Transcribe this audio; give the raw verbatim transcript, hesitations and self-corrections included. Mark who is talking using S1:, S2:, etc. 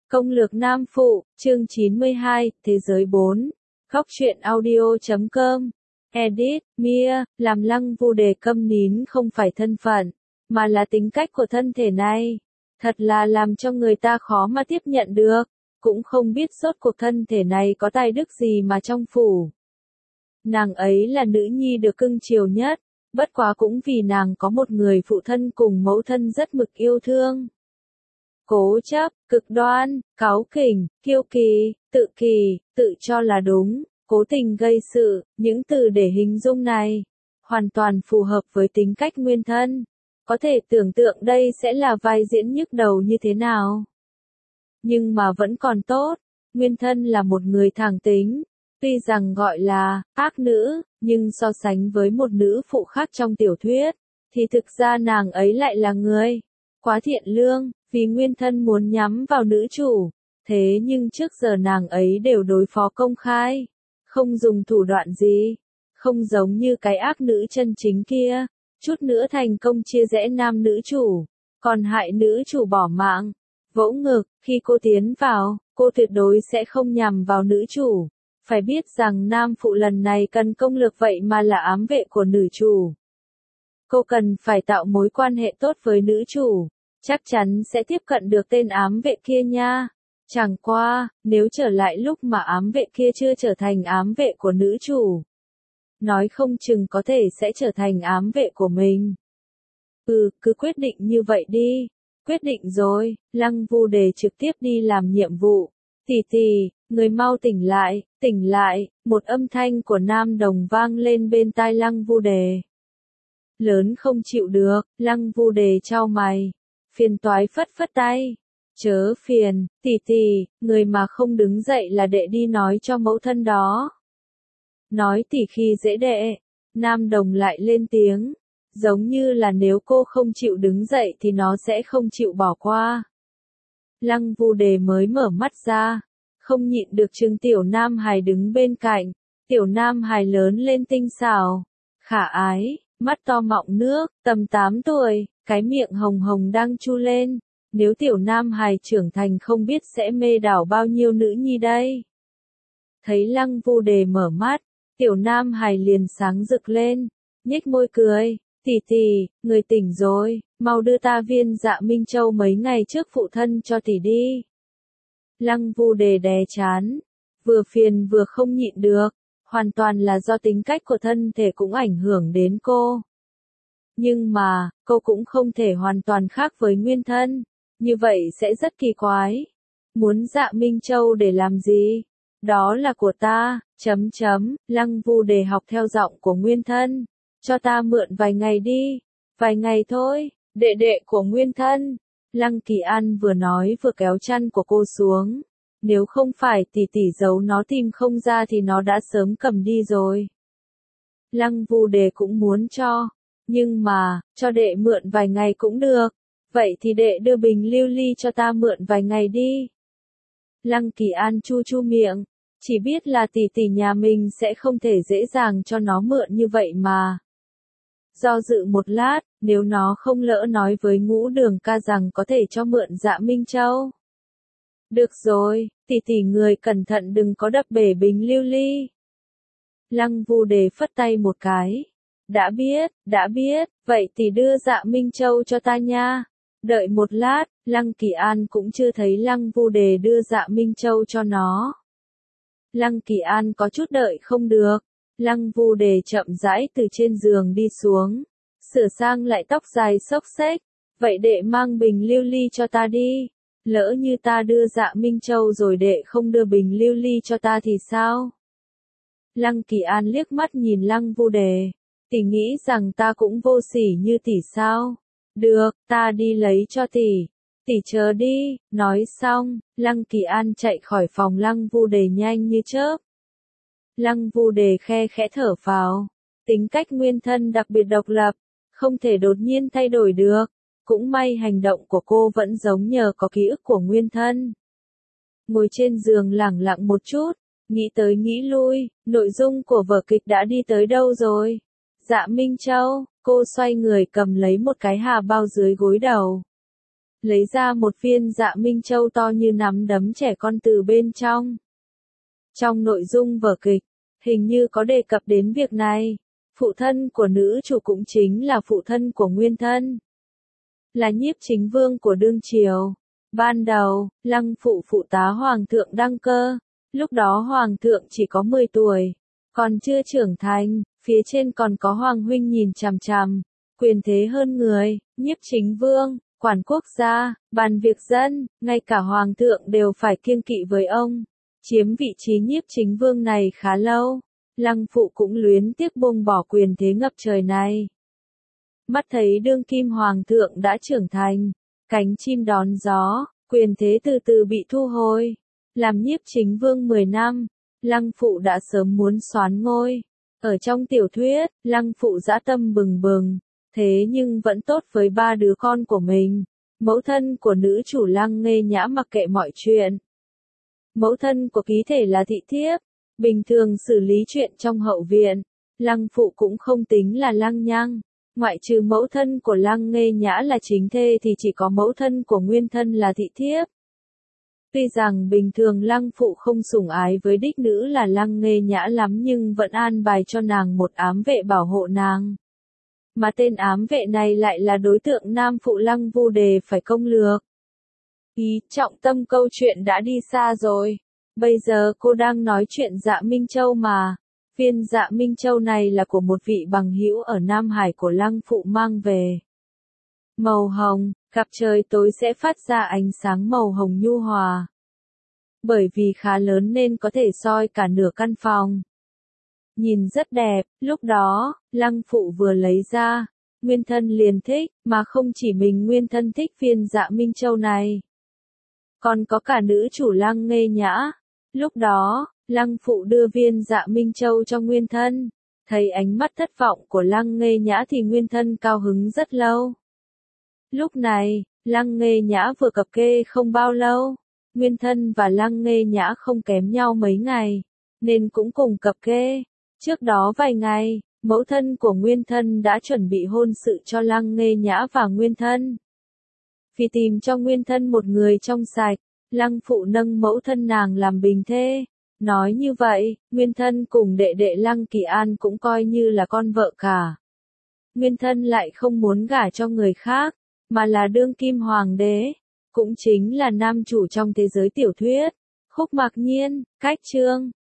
S1: Công lược nam phụ, chương chín mươi hai, thế giới bốn. Góc truyện audio chấm com. Edit, Mia, làm Lăng Vu Đề câm nín không phải thân phận, mà là tính cách của thân thể này. Thật là làm cho người ta khó mà tiếp nhận được, cũng không biết rốt cuộc thân thể này có tài đức gì mà trong phủ. Nàng ấy là nữ nhi được cưng chiều nhất, bất quá cũng vì nàng có một người phụ thân cùng mẫu thân rất mực yêu thương. Cố chấp, cực đoan, cáu kỉnh, kiêu kỳ, tự kỳ, tự cho là đúng, cố tình gây sự, những từ để hình dung này, hoàn toàn phù hợp với tính cách nguyên thân. Có thể tưởng tượng đây sẽ là vai diễn nhức đầu như thế nào. Nhưng mà vẫn còn tốt, nguyên thân là một người thẳng tính, tuy rằng gọi là ác nữ, nhưng so sánh với một nữ phụ khác trong tiểu thuyết, thì thực ra nàng ấy lại là người quá thiện lương. Vì nguyên thân muốn nhắm vào nữ chủ, thế nhưng trước giờ nàng ấy đều đối phó công khai, không dùng thủ đoạn gì, không giống như cái ác nữ chân chính kia, chút nữa thành công chia rẽ nam nữ chủ, còn hại nữ chủ bỏ mạng. Vỗ ngực, khi cô tiến vào, cô tuyệt đối sẽ không nhằm vào nữ chủ, phải biết rằng nam phụ lần này cần công lược vậy mà là ám vệ của nữ chủ. Cô cần phải tạo mối quan hệ tốt với nữ chủ. Chắc chắn sẽ tiếp cận được tên ám vệ kia nha. Chẳng qua, nếu trở lại lúc mà ám vệ kia chưa trở thành ám vệ của nữ chủ, nói không chừng có thể sẽ trở thành ám vệ của mình. Ừ, cứ quyết định như vậy đi. Quyết định rồi, Lăng Vu Đề trực tiếp đi làm nhiệm vụ. Tỷ tỷ, người mau tỉnh lại, tỉnh lại, một âm thanh của Nam Đồng vang lên bên tai Lăng Vu Đề. Lớn không chịu được, Lăng Vu Đề chau mày. Phiền toái phất phất tay. Chớ phiền, tỷ tỷ, người mà không đứng dậy là đệ đi nói cho mẫu thân đó. Nói tỷ khi dễ đệ. Nam Đồng lại lên tiếng. Giống như là nếu cô không chịu đứng dậy thì nó sẽ không chịu bỏ qua. Lăng Vu Đề mới mở mắt ra. Không nhịn được trừng tiểu Nam Hài đứng bên cạnh. Tiểu Nam Hài lớn lên tinh xảo, khả ái, mắt to mọng nước, tầm tám tuổi. Cái miệng hồng hồng đang chu lên, nếu tiểu Nam Hài trưởng thành không biết sẽ mê đảo bao nhiêu nữ nhi đây. Thấy Lăng Vu Đề mở mắt, tiểu Nam Hài liền sáng rực lên, nhếch môi cười, tỷ tỷ, người tỉnh rồi, mau đưa ta viên Dạ Minh Châu mấy ngày trước phụ thân cho tỷ đi. Lăng Vu Đề đè chán, vừa phiền vừa không nhịn được, hoàn toàn là do tính cách của thân thể cũng ảnh hưởng đến cô. Nhưng mà, cô cũng không thể hoàn toàn khác với nguyên thân, như vậy sẽ rất kỳ quái. Muốn Dạ Minh Châu để làm gì? Đó là của ta, chấm chấm, Lăng Vu Đề học theo giọng của nguyên thân. Cho ta mượn vài ngày đi, vài ngày thôi, đệ đệ của nguyên thân. Lăng Kỳ An vừa nói vừa kéo chăn của cô xuống. Nếu không phải tỷ tỷ giấu nó tìm không ra thì nó đã sớm cầm đi rồi. Lăng Vu Đề cũng muốn cho. Nhưng mà, cho đệ mượn vài ngày cũng được. Vậy thì đệ đưa bình lưu ly cho ta mượn vài ngày đi. Lăng Kỳ An chu chu miệng. Chỉ biết là tỷ tỷ nhà mình sẽ không thể dễ dàng cho nó mượn như vậy mà. Do dự một lát, nếu nó không lỡ nói với Ngũ Đường ca rằng có thể cho mượn Dạ Minh Châu. Được rồi, tỷ tỷ người cẩn thận đừng có đập bể bình lưu ly. Lăng Vu Đề phất tay một cái. Đã biết, đã biết, vậy thì đưa Dạ Minh Châu cho ta nha. Đợi một lát, Lăng Kỳ An cũng chưa thấy Lăng Vu Đề đưa Dạ Minh Châu cho nó. Lăng Kỳ An có chút đợi không được. Lăng Vu Đề chậm rãi từ trên giường đi xuống. Sửa sang lại tóc dài xốc xếch. Vậy đệ mang bình lưu ly cho ta đi. Lỡ như ta đưa Dạ Minh Châu rồi đệ không đưa bình lưu ly cho ta thì sao? Lăng Kỳ An liếc mắt nhìn Lăng Vu Đề. Tỷ nghĩ rằng ta cũng vô sỉ như tỷ sao? Được, ta đi lấy cho tỷ. Tỷ chờ đi, nói xong, Lăng Kỳ An chạy khỏi phòng Lăng Vu Đề nhanh như chớp. Lăng Vu Đề khe khẽ thở phào. Tính cách nguyên thân đặc biệt độc lập, không thể đột nhiên thay đổi được. Cũng may hành động của cô vẫn giống nhờ có ký ức của nguyên thân. Ngồi trên giường lẳng lặng một chút, nghĩ tới nghĩ lui, nội dung của vở kịch đã đi tới đâu rồi? Dạ Minh Châu, cô xoay người cầm lấy một cái hà bao dưới gối đầu. lấy ra một viên Dạ Minh Châu to như nắm đấm trẻ con từ bên trong. Trong nội dung vở kịch, hình như có đề cập đến việc này, phụ thân của nữ chủ cũng chính là phụ thân của nguyên thân. Là nhiếp chính vương của đương triều. Ban đầu, Lăng Phụ phụ tá Hoàng thượng đăng cơ, lúc đó Hoàng thượng chỉ có mười tuổi, còn chưa trưởng thành, phía trên còn có Hoàng huynh nhìn chằm chằm, quyền thế hơn người, nhiếp chính vương, quản quốc gia, bàn việc dân, ngay cả Hoàng thượng đều phải kiêng kỵ với ông. Chiếm vị trí nhiếp chính vương này khá lâu, Lăng Phụ cũng luyến tiếc buông bỏ quyền thế ngập trời này. Mắt thấy đương kim Hoàng thượng đã trưởng thành, cánh chim đón gió, quyền thế từ từ bị thu hồi. Làm nhiếp chính vương mười năm, Lăng Phụ đã sớm muốn soán ngôi. Ở trong tiểu thuyết, Lăng Phụ dã tâm bừng bừng, thế nhưng vẫn tốt với ba đứa con của mình. Mẫu thân của nữ chủ Lăng Nghê Nhã mặc kệ mọi chuyện. Mẫu thân của ký thể là thị thiếp, bình thường xử lý chuyện trong hậu viện. Lăng Phụ cũng không tính là lăng nhăng. Ngoại trừ mẫu thân của Lăng Nghê Nhã là chính thê thì chỉ có mẫu thân của nguyên thân là thị thiếp. Tuy rằng bình thường Lăng Phụ không sủng ái với đích nữ là Lăng Nghê Nhã lắm nhưng vẫn an bài cho nàng một ám vệ bảo hộ nàng. Mà tên ám vệ này lại là đối tượng nam phụ Lăng Vu Đề phải công lược. Ý, trọng tâm câu chuyện đã đi xa rồi. Bây giờ cô đang nói chuyện Dạ Minh Châu mà. Viên Dạ Minh Châu này là của một vị bằng hữu ở Nam Hải của Lăng Phụ mang về. Màu hồng, gặp trời tối sẽ phát ra ánh sáng màu hồng nhu hòa. Bởi vì khá lớn nên có thể soi cả nửa căn phòng. Nhìn rất đẹp, lúc đó, Lăng Phụ vừa lấy ra, nguyên thân liền thích, mà không chỉ mình nguyên thân thích viên Dạ Minh Châu này. Còn có cả nữ chủ Lăng Nghê Nhã. Lúc đó, Lăng Phụ đưa viên Dạ Minh Châu cho nguyên thân. Thấy ánh mắt thất vọng của Lăng Nghê Nhã thì nguyên thân cao hứng rất lâu. Lúc này, Lăng Nghê Nhã vừa cập kê không bao lâu. Nguyên thân và Lăng Nghê Nhã không kém nhau mấy ngày, nên cũng cùng cập kê. Trước đó vài ngày, mẫu thân của nguyên thân đã chuẩn bị hôn sự cho Lăng Nghê Nhã và nguyên thân. Vì tìm cho nguyên thân một người trong sạch, Lăng Phụ nâng mẫu thân nàng làm bình thê. Nói như vậy, nguyên thân cùng đệ đệ Lăng Kỳ An cũng coi như là con vợ cả. Nguyên thân lại không muốn gả cho người khác, mà là đương kim hoàng đế, cũng chính là nam chủ trong thế giới tiểu thuyết. Khúc Mạc Nhiên, Cách Chương.